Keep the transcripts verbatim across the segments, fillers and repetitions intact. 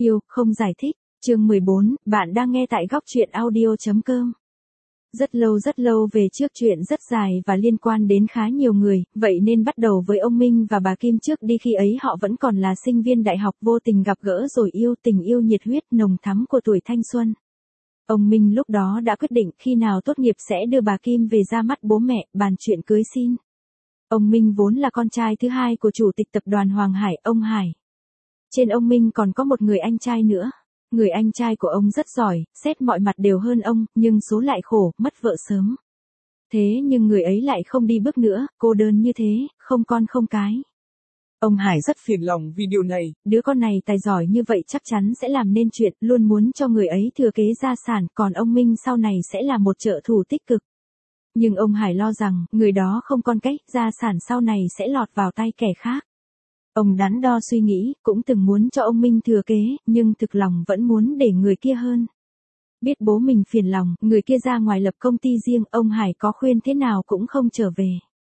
Yêu, không giải thích. Chương mười bốn, bạn đang nghe tại góc truyện audio.com. Rất lâu rất lâu về trước, chuyện rất dài và liên quan đến khá nhiều người, vậy nên bắt đầu với ông Minh và bà Kim trước đi. Khi ấy họ vẫn còn là sinh viên đại học, vô tình gặp gỡ rồi yêu, tình yêu nhiệt huyết nồng thắm của tuổi thanh xuân. Ông Minh lúc đó đã quyết định khi nào tốt nghiệp sẽ đưa bà Kim về ra mắt bố mẹ, bàn chuyện cưới xin. Ông Minh vốn là con trai thứ hai của chủ tịch tập đoàn Hoàng Hải, ông Hải. Trên ông Minh còn có một người anh trai nữa. Người anh trai của ông rất giỏi, xét mọi mặt đều hơn ông, nhưng số lại khổ, mất vợ sớm. Thế nhưng người ấy lại không đi bước nữa, cô đơn như thế, không con không cái. Ông Hải rất phiền lòng vì điều này, đứa con này tài giỏi như vậy chắc chắn sẽ làm nên chuyện, luôn muốn cho người ấy thừa kế gia sản, còn ông Minh sau này sẽ là một trợ thủ tích cực. Nhưng ông Hải lo rằng, người đó không con cái, gia sản sau này sẽ lọt vào tay kẻ khác. Ông đắn đo suy nghĩ, cũng từng muốn cho ông Minh thừa kế, nhưng thực lòng vẫn muốn để người kia hơn. Biết bố mình phiền lòng, người kia ra ngoài lập công ty riêng, ông Hải có khuyên thế nào cũng không trở về.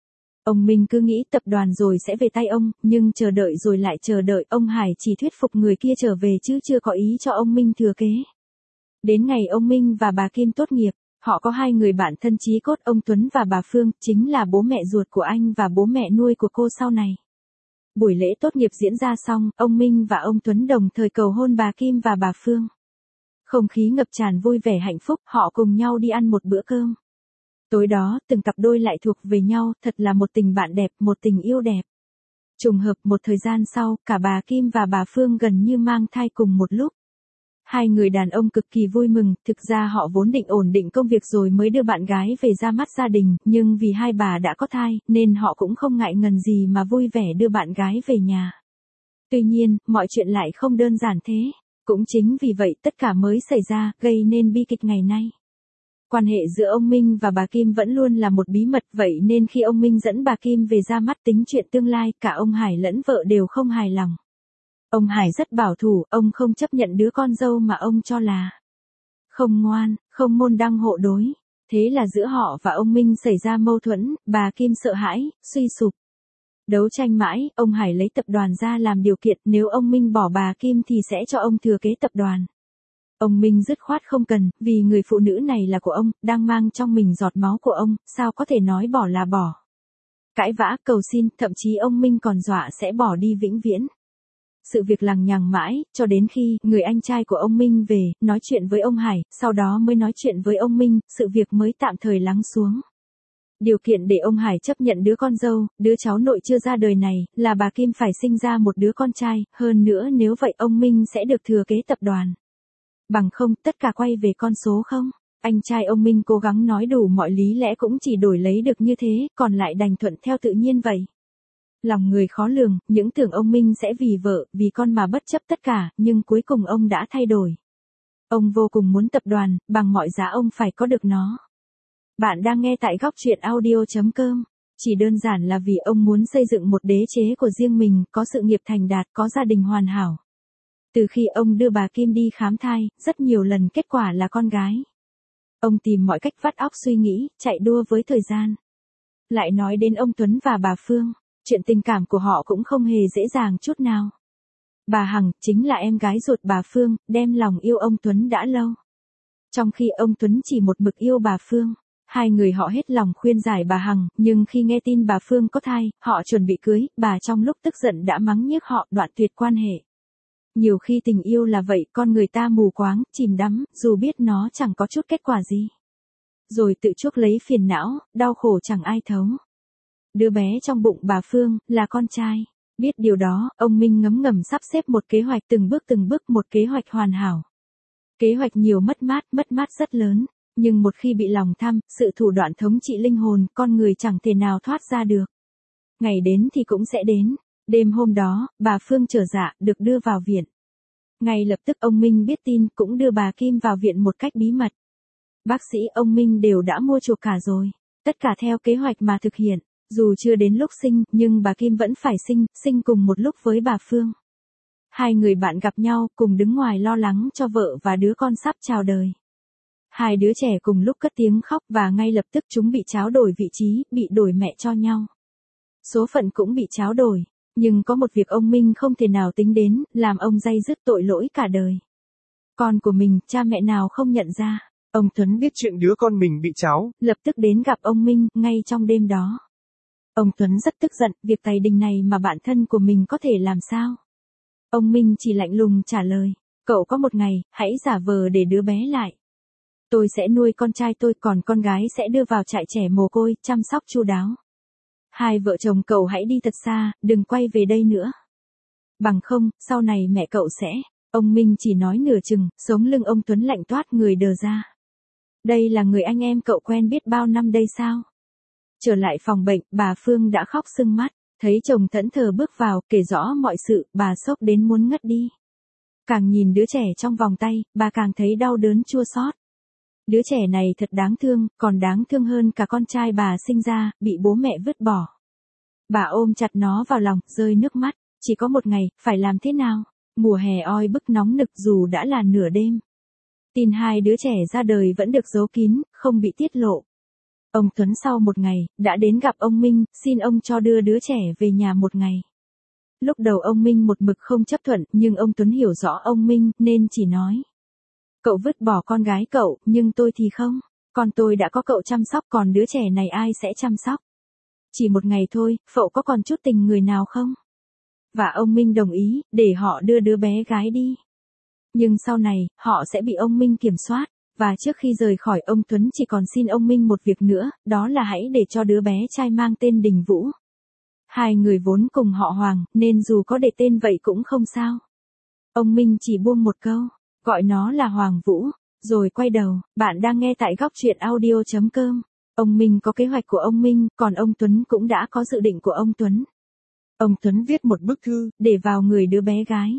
Ông Minh cứ nghĩ tập đoàn rồi sẽ về tay ông, nhưng chờ đợi rồi lại chờ đợi, ông Hải chỉ thuyết phục người kia trở về chứ chưa có ý cho ông Minh thừa kế. Đến ngày ông Minh và bà Kim tốt nghiệp, họ có hai người bạn thân chí cốt, ông Tuấn và bà Phương, chính là bố mẹ ruột của anh và bố mẹ nuôi của cô sau này. Buổi lễ tốt nghiệp diễn ra xong, ông Minh và ông Tuấn đồng thời cầu hôn bà Kim và bà Phương. Không khí ngập tràn vui vẻ hạnh phúc, họ cùng nhau đi ăn một bữa cơm. Tối đó, từng cặp đôi lại thuộc về nhau, thật là một tình bạn đẹp, một tình yêu đẹp. Trùng hợp một thời gian sau, cả bà Kim và bà Phương gần như mang thai cùng một lúc. Hai người đàn ông cực kỳ vui mừng, thực ra họ vốn định ổn định công việc rồi mới đưa bạn gái về ra mắt gia đình, nhưng vì hai bà đã có thai, nên họ cũng không ngại ngần gì mà vui vẻ đưa bạn gái về nhà. Tuy nhiên, mọi chuyện lại không đơn giản thế. Cũng chính vì vậy tất cả mới xảy ra, gây nên bi kịch ngày nay. Quan hệ giữa ông Minh và bà Kim vẫn luôn là một bí mật, vậy nên khi ông Minh dẫn bà Kim về ra mắt tính chuyện tương lai, cả ông Hải lẫn vợ đều không hài lòng. Ông Hải rất bảo thủ, ông không chấp nhận đứa con dâu mà ông cho là không ngoan, không môn đăng hộ đối. Thế là giữa họ và ông Minh xảy ra mâu thuẫn, bà Kim sợ hãi, suy sụp. Đấu tranh mãi, ông Hải lấy tập đoàn ra làm điều kiện, nếu ông Minh bỏ bà Kim thì sẽ cho ông thừa kế tập đoàn. Ông Minh dứt khoát không cần, vì người phụ nữ này là của ông, đang mang trong mình giọt máu của ông, sao có thể nói bỏ là bỏ. Cãi vã, cầu xin, thậm chí ông Minh còn dọa sẽ bỏ đi vĩnh viễn. Sự việc lằng nhằng mãi, cho đến khi người anh trai của ông Minh về, nói chuyện với ông Hải, sau đó mới nói chuyện với ông Minh, sự việc mới tạm thời lắng xuống. Điều kiện để ông Hải chấp nhận đứa con dâu, đứa cháu nội chưa ra đời này, là bà Kim phải sinh ra một đứa con trai, hơn nữa nếu vậy ông Minh sẽ được thừa kế tập đoàn. Bằng không, tất cả quay về con số không. Anh trai ông Minh cố gắng nói đủ mọi lý lẽ cũng chỉ đổi lấy được như thế, còn lại đành thuận theo tự nhiên vậy. Lòng người khó lường, những tưởng ông Minh sẽ vì vợ, vì con mà bất chấp tất cả, nhưng cuối cùng ông đã thay đổi. Ông vô cùng muốn tập đoàn, bằng mọi giá ông phải có được nó. Bạn đang nghe tại góc truyện audio.com. Chỉ đơn giản là vì ông muốn xây dựng một đế chế của riêng mình, có sự nghiệp thành đạt, có gia đình hoàn hảo. Từ khi ông đưa bà Kim đi khám thai, rất nhiều lần kết quả là con gái. Ông tìm mọi cách vắt óc suy nghĩ, chạy đua với thời gian. Lại nói đến ông Tuấn và bà Phương, chuyện tình cảm của họ cũng không hề dễ dàng chút nào. Bà Hằng, chính là em gái ruột bà Phương, đem lòng yêu ông Tuấn đã lâu. Trong khi ông Tuấn chỉ một mực yêu bà Phương, hai người họ hết lòng khuyên giải bà Hằng, nhưng khi nghe tin bà Phương có thai, họ chuẩn bị cưới, bà trong lúc tức giận đã mắng nhiếc họ, đoạn tuyệt quan hệ. Nhiều khi tình yêu là vậy, con người ta mù quáng, chìm đắm, dù biết nó chẳng có chút kết quả gì. Rồi tự chuốc lấy phiền não, đau khổ chẳng ai thấu. Đứa bé trong bụng bà Phương, là con trai. Biết điều đó, ông Minh ngấm ngầm sắp xếp một kế hoạch từng bước từng bước, một kế hoạch hoàn hảo. Kế hoạch nhiều mất mát, mất mát rất lớn. Nhưng một khi bị lòng tham, sự thủ đoạn thống trị linh hồn, con người chẳng thể nào thoát ra được. Ngày đến thì cũng sẽ đến. Đêm hôm đó, bà Phương trở dạ, được đưa vào viện. Ngay lập tức ông Minh biết tin, cũng đưa bà Kim vào viện một cách bí mật. Bác sĩ ông Minh đều đã mua chuộc cả rồi. Tất cả theo kế hoạch mà thực hiện. Dù chưa đến lúc sinh, nhưng bà Kim vẫn phải sinh, sinh cùng một lúc với bà Phương. Hai người bạn gặp nhau, cùng đứng ngoài lo lắng cho vợ và đứa con sắp chào đời. Hai đứa trẻ cùng lúc cất tiếng khóc và ngay lập tức chúng bị tráo đổi vị trí, bị đổi mẹ cho nhau. Số phận cũng bị tráo đổi. Nhưng có một việc ông Minh không thể nào tính đến, làm ông day dứt tội lỗi cả đời. Con của mình, cha mẹ nào không nhận ra. Ông Tuấn biết Chuyện đứa con mình bị tráo, lập tức đến gặp ông Minh, ngay trong đêm đó. Ông Tuấn rất tức giận, việc tày đình này mà bạn thân của mình có thể làm sao? Ông Minh chỉ lạnh lùng trả lời, cậu có một ngày, hãy giả vờ để đứa bé lại. Tôi sẽ nuôi con trai tôi, còn con gái sẽ đưa vào trại trẻ mồ côi, chăm sóc chu đáo. Hai vợ chồng cậu hãy đi thật xa, đừng quay về đây nữa. Bằng không, sau này mẹ cậu sẽ... Ông Minh chỉ nói nửa chừng, sống lưng ông Tuấn lạnh toát người đờ ra. Đây là người anh em cậu quen biết bao năm đây sao? Trở lại phòng bệnh, bà Phương đã khóc sưng mắt, thấy chồng thẫn thờ bước vào, kể rõ mọi sự, bà sốc đến muốn ngất đi. Càng nhìn đứa trẻ trong vòng tay, bà càng thấy đau đớn chua xót. Đứa trẻ này thật đáng thương, còn đáng thương hơn cả con trai bà sinh ra, bị bố mẹ vứt bỏ. Bà ôm chặt nó vào lòng, rơi nước mắt, chỉ có một ngày, phải làm thế nào? Mùa hè oi bức nóng nực dù đã là nửa đêm. Tin hai đứa trẻ ra đời vẫn được giấu kín, không bị tiết lộ. Ông Tuấn sau một ngày, đã đến gặp ông Minh, xin ông cho đưa đứa trẻ về nhà một ngày. Lúc đầu ông Minh một mực không chấp thuận, nhưng ông Tuấn hiểu rõ ông Minh, nên chỉ nói. Cậu vứt bỏ con gái cậu, nhưng tôi thì không. Con tôi đã có cậu chăm sóc, còn đứa trẻ này ai sẽ chăm sóc? Chỉ một ngày thôi, cậu có còn chút tình người nào không? Và ông Minh đồng ý, để họ đưa đứa bé gái đi. Nhưng sau này, họ sẽ bị ông Minh kiểm soát. Và trước khi rời khỏi, ông Tuấn chỉ còn xin ông Minh một việc nữa, đó là hãy để cho đứa bé trai mang tên Đình Vũ. Hai người vốn cùng họ Hoàng, nên dù có để tên vậy cũng không sao. Ông Minh chỉ buông một câu, gọi nó là Hoàng Vũ, rồi quay đầu. Bạn đang nghe tại góc truyện audio chấm com. Ông Minh có kế hoạch của ông Minh, còn ông Tuấn cũng đã có dự định của ông Tuấn. Ông Tuấn viết một bức thư, để vào người đứa bé gái.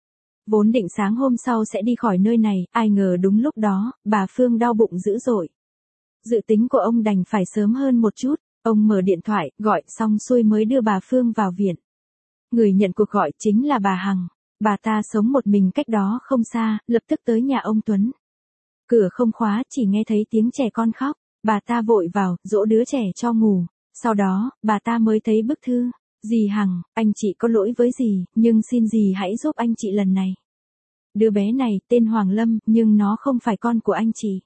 Vốn định sáng hôm sau sẽ đi khỏi nơi này, ai ngờ đúng lúc đó, bà Phương đau bụng dữ dội. Dự tính của ông đành phải sớm hơn một chút, ông mở điện thoại, gọi xong xuôi mới đưa bà Phương vào viện. Người nhận cuộc gọi chính là bà Hằng, bà ta sống một mình cách đó không xa, lập tức tới nhà ông Tuấn. Cửa không khóa, chỉ nghe thấy tiếng trẻ con khóc, bà ta vội vào, dỗ đứa trẻ cho ngủ, sau đó, bà ta mới thấy bức thư. Dì Hằng, anh chị có lỗi với dì, nhưng xin dì hãy giúp anh chị lần này. Đứa bé này tên Hoàng Lâm, nhưng nó không phải con của anh chị.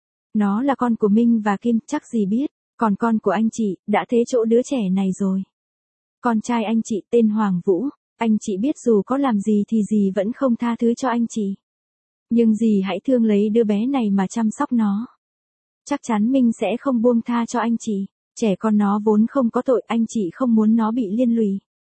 Nó là con của Minh và Kim, chắc dì biết, còn con của anh chị, đã thế chỗ đứa trẻ này rồi. Con trai anh chị tên Hoàng Vũ, anh chị biết dù có làm gì thì dì vẫn không tha thứ cho anh chị. Nhưng dì hãy thương lấy đứa bé này mà chăm sóc nó. Chắc chắn Minh sẽ không buông tha cho anh chị. Trẻ con nó vốn không có tội, anh chị không muốn nó bị liên lụy.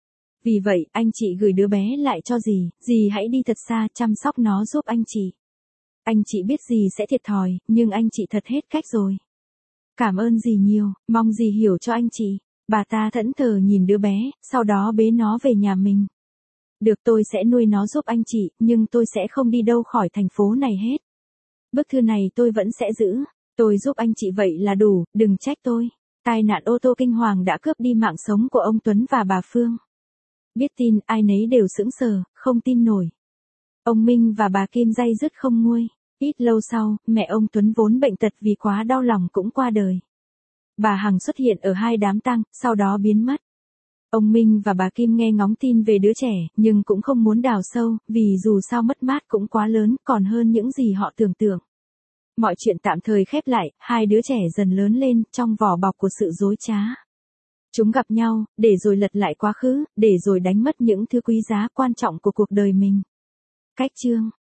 Vì vậy, anh chị gửi đứa bé lại cho dì, dì hãy đi thật xa, chăm sóc nó giúp anh chị. Anh chị biết dì sẽ thiệt thòi, nhưng anh chị thật hết cách rồi. Cảm ơn dì nhiều, mong dì hiểu cho anh chị. Bà ta thẫn thờ nhìn đứa bé, sau đó bế nó về nhà mình. Được, tôi sẽ nuôi nó giúp anh chị, nhưng tôi sẽ không đi đâu khỏi thành phố này hết. Bức thư này tôi vẫn sẽ giữ, tôi giúp anh chị vậy là đủ, đừng trách tôi. Tai nạn ô tô kinh hoàng đã cướp đi mạng sống của ông Tuấn và bà Phương. Biết tin, ai nấy đều sững sờ, không tin nổi. Ông Minh và bà Kim day dứt không nguôi. Ít lâu sau, mẹ ông Tuấn vốn bệnh tật vì quá đau lòng cũng qua đời. Bà Hằng xuất hiện ở hai đám tang, sau đó biến mất. Ông Minh và bà Kim nghe ngóng tin về đứa trẻ, nhưng cũng không muốn đào sâu, vì dù sao mất mát cũng quá lớn, còn hơn những gì họ tưởng tượng. Mọi chuyện tạm thời khép lại, hai đứa trẻ dần lớn lên, trong vỏ bọc của sự dối trá. Chúng gặp nhau, để rồi lật lại quá khứ, để rồi đánh mất những thứ quý giá quan trọng của cuộc đời mình. Cách chương